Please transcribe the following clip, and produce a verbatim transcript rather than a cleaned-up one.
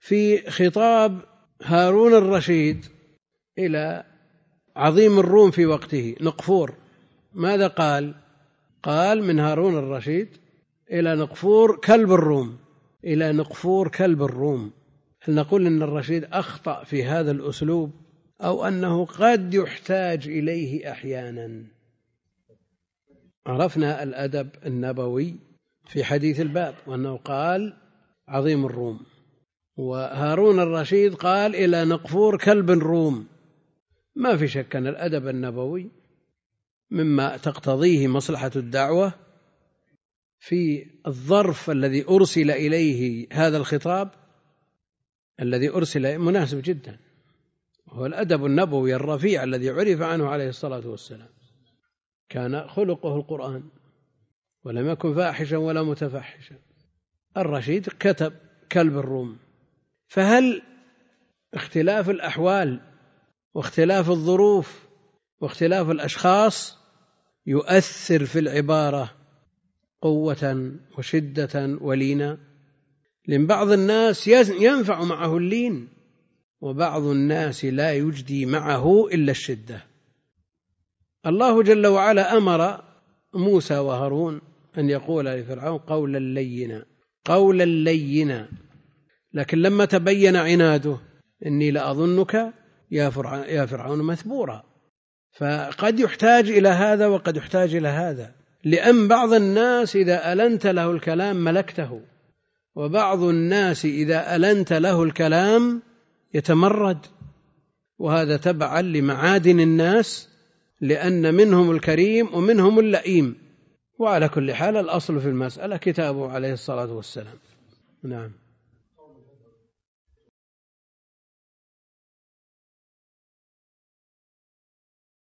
في خطاب هارون الرشيد إلى عظيم الروم في وقته نقفور، ماذا قال؟ قال من هارون الرشيد إلى نقفور كلب الروم، إلى نقفور كلب الروم. هل نقول إن الرشيد أخطأ في هذا الأسلوب أو أنه قد يحتاج إليه أحيانا؟ عرفنا الأدب النبوي في حديث الباب وأنه قال عظيم الروم، وهارون الرشيد قال إلى نقفور كلب الروم. ما في شك أن الأدب النبوي مما تقتضيه مصلحة الدعوة في الظرف الذي أرسل إليه هذا الخطاب الذي أرسل مناسب جدا، وهو الأدب النبوي الرفيع الذي عرف عنه عليه الصلاة والسلام. كان خلقه القرآن ولم يكن فاحشا ولا متفحشا. الرشيد كتب كلب الروم. فهل اختلاف الأحوال واختلاف الظروف واختلاف الأشخاص يؤثر في العبارة قوة وشدة ولينا؟ لأن بعض الناس ينفع معه اللين، وبعض الناس لا يجدي معه إلا الشدة. الله جل وعلا أمر موسى وهارون أن يقول لفرعون قولا لينا قولا لينا، لكن لما تبين عناده إني لأظنك يا فرعون مثبورا. فقد يحتاج إلى هذا وقد يحتاج إلى هذا، لأن بعض الناس إذا ألنت له الكلام ملكته، وبعض الناس إذا ألنت له الكلام يتمرد، وهذا تبعا لمعادن الناس، لأن منهم الكريم ومنهم اللئيم. وعلى كل حال الأصل في المسألة كتابه عليه الصلاة والسلام. نعم.